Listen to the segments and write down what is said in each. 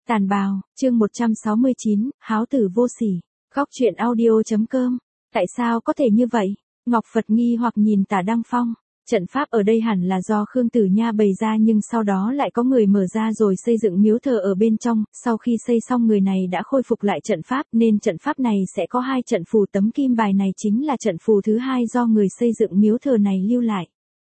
Tàn bào, chương 169, háo tử vô sỉ. Góc truyện audio.com. Tại sao có thể như vậy? Ngọc Phật nghi hoặc nhìn Tả Đăng Phong. Trận pháp ở đây hẳn là do Khương Tử Nha bày ra nhưng sau đó lại có người mở ra rồi xây dựng miếu thờ ở bên trong. Sau khi xây xong người này đã khôi phục lại trận pháp nên trận pháp này sẽ có 2 trận phù, tấm kim bài này chính là trận phù thứ 2 do người xây dựng miếu thờ này lưu lại.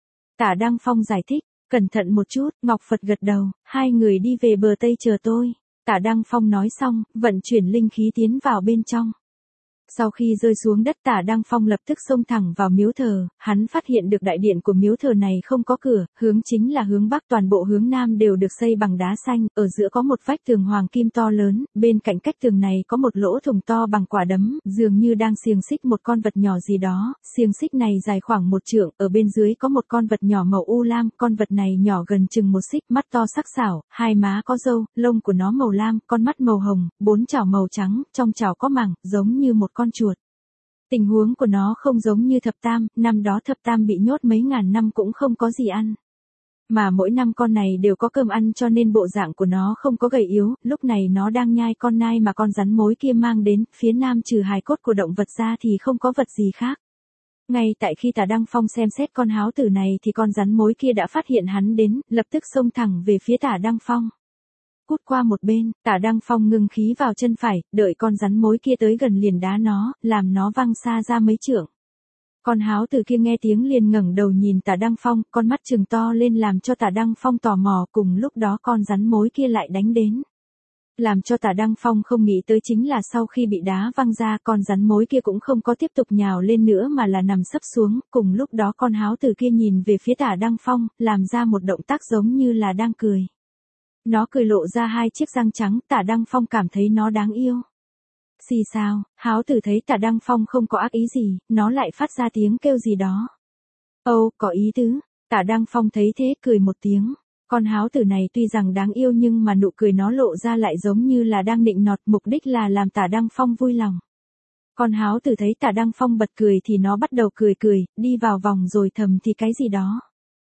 Tả Đăng Phong giải thích. Cẩn thận một chút, Ngọc Phật gật đầu, 2 người đi về bờ Tây chờ tôi. Tả Đăng Phong nói xong, vận chuyển linh khí tiến vào bên trong. Sau khi rơi xuống đất Tả Đăng Phong lập tức xông thẳng vào miếu thờ, hắn phát hiện được đại điện của miếu thờ này không có cửa, hướng chính là hướng bắc, toàn bộ hướng nam đều được xây bằng đá xanh, ở giữa có một vách tường hoàng kim to lớn, bên cạnh cách tường này có một lỗ thủng to bằng quả đấm, dường như đang xiềng xích một con vật nhỏ gì đó, xiềng xích này dài khoảng 1 trượng, ở bên dưới có một con vật nhỏ màu u lam, con vật này nhỏ gần chừng 1 xích, mắt to sắc sảo, 2 má có râu, lông của nó màu lam, con mắt màu hồng, 4 chảo màu trắng, trong chảo có màng, giống như một con chuột. Tình huống của nó không giống như Thập Tam, năm đó Thập Tam bị nhốt mấy ngàn năm cũng không có gì ăn. Mà mỗi năm con này đều có cơm ăn cho nên bộ dạng của nó không có gầy yếu, lúc này nó đang nhai con nai mà con rắn mối kia mang đến, phía nam trừ hài cốt của động vật ra thì không có vật gì khác. Ngay tại khi Tả Đăng Phong xem xét con háo tử này thì con rắn mối kia đã phát hiện hắn đến, lập tức xông thẳng về phía Tả Đăng Phong. Cút qua một bên, Tả Đăng Phong ngưng khí vào chân phải, đợi con rắn mối kia tới gần liền đá nó, làm nó văng xa ra mấy trượng. Con háo tử kia nghe tiếng liền ngẩng đầu nhìn Tả Đăng Phong, con mắt trừng to lên làm cho Tả Đăng Phong tò mò, cùng lúc đó con rắn mối kia lại đánh đến. Làm cho Tả Đăng Phong không nghĩ tới chính là sau khi bị đá văng ra con rắn mối kia cũng không có tiếp tục nhào lên nữa mà là nằm sấp xuống, cùng lúc đó con háo tử kia nhìn về phía Tả Đăng Phong, làm ra một động tác giống như là đang cười. Nó cười lộ ra 2 chiếc răng trắng, Tả Đăng Phong cảm thấy nó đáng yêu. Xì sao, háo tử thấy Tả Đăng Phong không có ác ý gì, nó lại phát ra tiếng kêu gì đó. Ồ, có ý tứ, Tả Đăng Phong thấy thế cười một tiếng. Con háo tử này tuy rằng đáng yêu nhưng mà nụ cười nó lộ ra lại giống như là đang nịnh nọt, mục đích là làm Tả Đăng Phong vui lòng. Con háo tử thấy Tả Đăng Phong bật cười thì nó bắt đầu cười, đi vào vòng rồi thầm thì cái gì đó.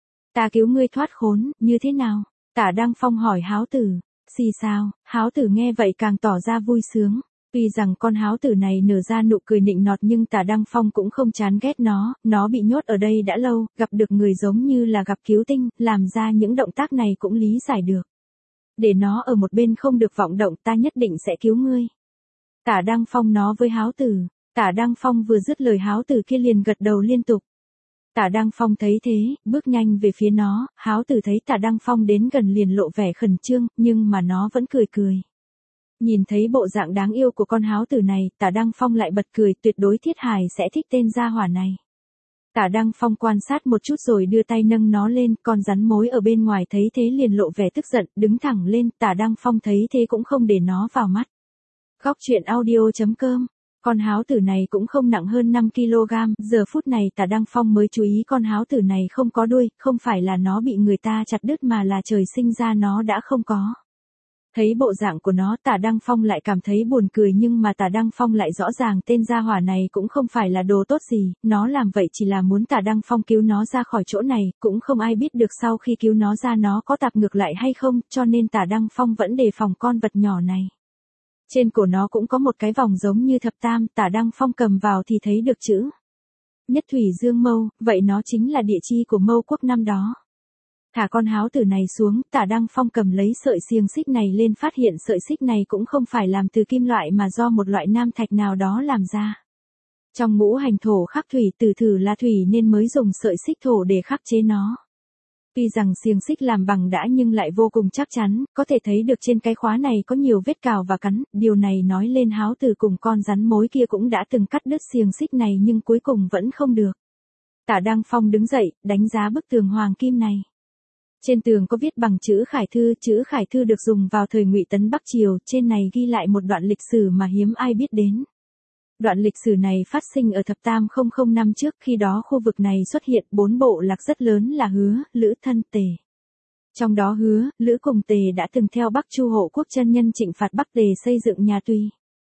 Ta cứu ngươi thoát khốn, như thế nào? Tả Đăng Phong hỏi háo tử. Xì sao, háo tử nghe vậy càng tỏ ra vui sướng. Tuy rằng con háo tử này nở ra nụ cười nịnh nọt nhưng Tả Đăng Phong cũng không chán ghét nó bị nhốt ở đây đã lâu, gặp được người giống như là gặp cứu tinh, làm ra những động tác này cũng lý giải được. Để nó ở một bên không được vọng động, ta nhất định sẽ cứu ngươi. Tả Đăng Phong nói với háo tử. Tả Đăng Phong vừa dứt lời háo tử kia liền gật đầu liên tục. Tả Đăng Phong thấy thế, bước nhanh về phía nó, háo tử thấy Tả Đăng Phong đến gần liền lộ vẻ khẩn trương, nhưng mà nó vẫn cười. Nhìn thấy bộ dạng đáng yêu của con háo tử này, Tả Đăng Phong lại bật cười, tuyệt đối Thiết Hải sẽ thích tên gia hỏa này. Tả Đăng Phong quan sát một chút rồi đưa tay nâng nó lên, con rắn mối ở bên ngoài thấy thế liền lộ vẻ tức giận, đứng thẳng lên, Tả Đăng Phong thấy thế cũng không để nó vào mắt. Góc truyện audio.com. Con háo tử này cũng không nặng hơn 5 kg, giờ phút này Tả Đăng Phong mới chú ý con háo tử này không có đuôi, không phải là nó bị người ta chặt đứt mà là trời sinh ra nó đã không có. Thấy bộ dạng của nó Tả Đăng Phong lại cảm thấy buồn cười nhưng mà Tả Đăng Phong lại rõ ràng tên gia hỏa này cũng không phải là đồ tốt gì, nó làm vậy chỉ là muốn Tả Đăng Phong cứu nó ra khỏi chỗ này, cũng không ai biết được sau khi cứu nó ra nó có tạp ngược lại hay không, cho nên Tả Đăng Phong vẫn đề phòng con vật nhỏ này. Trên cổ nó cũng có một cái vòng giống như Thập Tam, Tả Đăng Phong cầm vào thì thấy được chữ Nhất Thủy Dương Mâu, vậy nó chính là địa chi của Mâu quốc năm đó. Thả con háo tử này xuống, Tả Đăng Phong cầm lấy sợi xiềng xích này lên phát hiện sợi xích này cũng không phải làm từ kim loại mà do một loại nam thạch nào đó làm ra. Trong ngũ hành thổ khắc thủy, tử thử là thủy nên mới dùng sợi xích thổ để khắc chế nó. Tuy rằng xiềng xích làm bằng đá nhưng lại vô cùng chắc chắn, có thể thấy được trên cái khóa này có nhiều vết cào và cắn, điều này nói lên háo tử cùng con rắn mối kia cũng đã từng cắt đứt xiềng xích này nhưng cuối cùng vẫn không được. Tả Đăng Phong đứng dậy, đánh giá bức tường hoàng kim này. Trên tường có viết bằng chữ Khải Thư được dùng vào thời Ngụy Tấn Bắc Triều, trên này ghi lại một đoạn lịch sử mà hiếm ai biết đến. Đoạn lịch sử này phát sinh ở Thập Tam 000 năm trước, khi đó khu vực này xuất hiện 4 bộ lạc rất lớn là Hứa, Lữ, Thân, Tề. Trong đó Hứa, Lữ cùng Tề đã từng theo Bắc Chu Hộ Quốc chân nhân trịnh phạt Bắc Tề xây dựng nhà Tùy.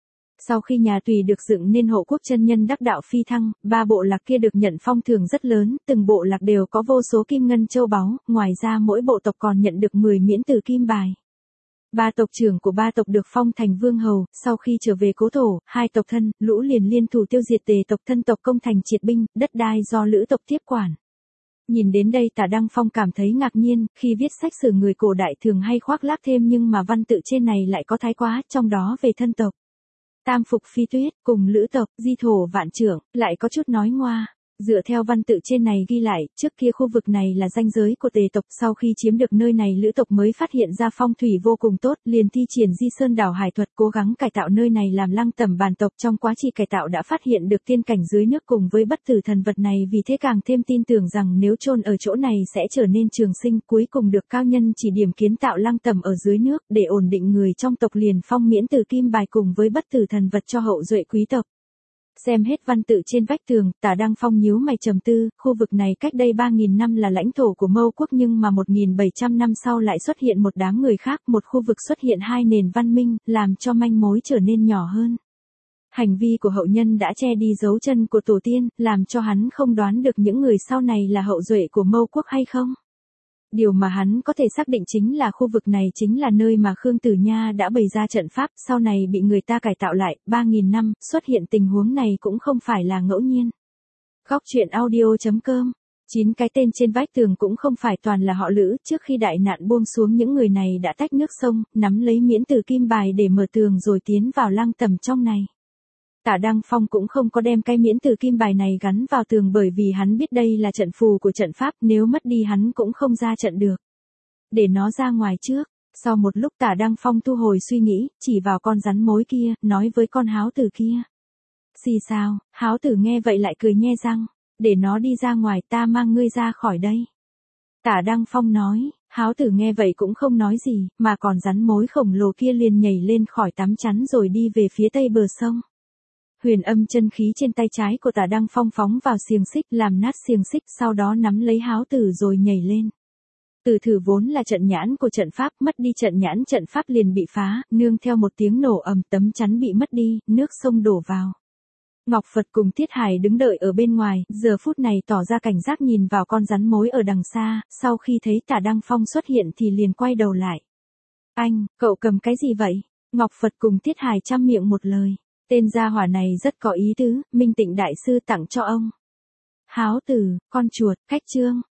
Sau khi nhà Tùy được dựng nên Hộ Quốc chân nhân đắc đạo phi thăng, 3 bộ lạc kia được nhận phong thưởng rất lớn, từng bộ lạc đều có vô số kim ngân châu báu, ngoài ra mỗi bộ tộc còn nhận được 10 miễn tử kim bài. Ba tộc trưởng của ba tộc được phong thành vương hầu, sau khi trở về cố thổ, hai tộc thân, Lũ liền liên thủ tiêu diệt Tề tộc, thân tộc công thành triệt binh, đất đai do Lữ tộc tiếp quản. Nhìn đến đây Tả Đăng Phong cảm thấy ngạc nhiên, khi viết sách sử người cổ đại thường hay khoác lác thêm nhưng mà văn tự trên này lại có thái quá, trong đó về thân tộc. Tam phục Phi Tuyết, cùng Lữ tộc, Di thổ Vạn trưởng, lại có chút nói ngoa. Dựa theo văn tự trên này ghi lại, trước kia khu vực này là ranh giới của Tề tộc, sau khi chiếm được nơi này Lữ tộc mới phát hiện ra phong thủy vô cùng tốt, liền thi triển Di Sơn đảo hải thuật cố gắng cải tạo nơi này làm lăng tẩm bản tộc, trong quá trình cải tạo đã phát hiện được tiên cảnh dưới nước cùng với bất tử thần vật này, vì thế càng thêm tin tưởng rằng nếu chôn ở chỗ này sẽ trở nên trường sinh, cuối cùng được cao nhân chỉ điểm kiến tạo lăng tẩm ở dưới nước, để ổn định người trong tộc liền phong miễn tử kim bài cùng với bất tử thần vật cho hậu duệ quý tộc. Xem hết văn tự trên vách tường, Tả Đăng Phong nhíu mày trầm tư, khu vực này cách đây 3.000 năm là lãnh thổ của Mâu quốc nhưng mà 1.700 năm sau lại xuất hiện một đám người khác, một khu vực xuất hiện hai nền văn minh, làm cho manh mối trở nên nhỏ hơn. Hành vi của hậu nhân đã che đi dấu chân của tổ tiên, làm cho hắn không đoán được những người sau này là hậu duệ của Mâu quốc hay không. Điều mà hắn có thể xác định chính là khu vực này chính là nơi mà Khương Tử Nha đã bày ra trận pháp, sau này bị người ta cải tạo lại, 3.000 năm, xuất hiện tình huống này cũng không phải là ngẫu nhiên. Góc truyện audio.com 9 cái tên trên vách tường cũng không phải toàn là họ Lữ, trước khi đại nạn buông xuống những người này đã tách nước sông, nắm lấy miễn tử kim bài để mở tường rồi tiến vào lăng tẩm trong này. Tả Đăng Phong cũng không có đem cái miễn tử kim bài này gắn vào tường bởi vì hắn biết đây là trận phù của trận pháp, nếu mất đi hắn cũng không ra trận được. Để nó ra ngoài trước. Sau một lúc Tả Đăng Phong thu hồi suy nghĩ, chỉ vào con rắn mối kia, nói với con háo tử kia. Xì sao, háo tử nghe vậy lại cười nhe răng, để nó đi ra ngoài, ta mang ngươi ra khỏi đây. Tả Đăng Phong nói, háo tử nghe vậy cũng không nói gì, mà còn rắn mối khổng lồ kia liền nhảy lên khỏi tấm chắn rồi đi về phía tây bờ sông. Huyền âm chân khí trên tay trái của Tả Đăng Phong phóng vào xiềng xích, làm nát xiềng xích, sau đó nắm lấy háo tử rồi nhảy lên. Tử thử vốn là trận nhãn của trận pháp, mất đi trận nhãn trận pháp liền bị phá, nương theo một tiếng nổ ầm, tấm chắn bị mất đi, nước sông đổ vào. Ngọc Phật cùng Tiết Hải đứng đợi ở bên ngoài, giờ phút này tỏ ra cảnh giác nhìn vào con rắn mối ở đằng xa, sau khi thấy Tả Đăng Phong xuất hiện thì liền quay đầu lại. Anh, cậu cầm cái gì vậy? Ngọc Phật cùng Tiết Hải chăm miệng một lời. Tên gia hỏa này rất có ý tứ, Minh Tịnh Đại Sư tặng cho ông. Háo tử, con chuột, cách chương.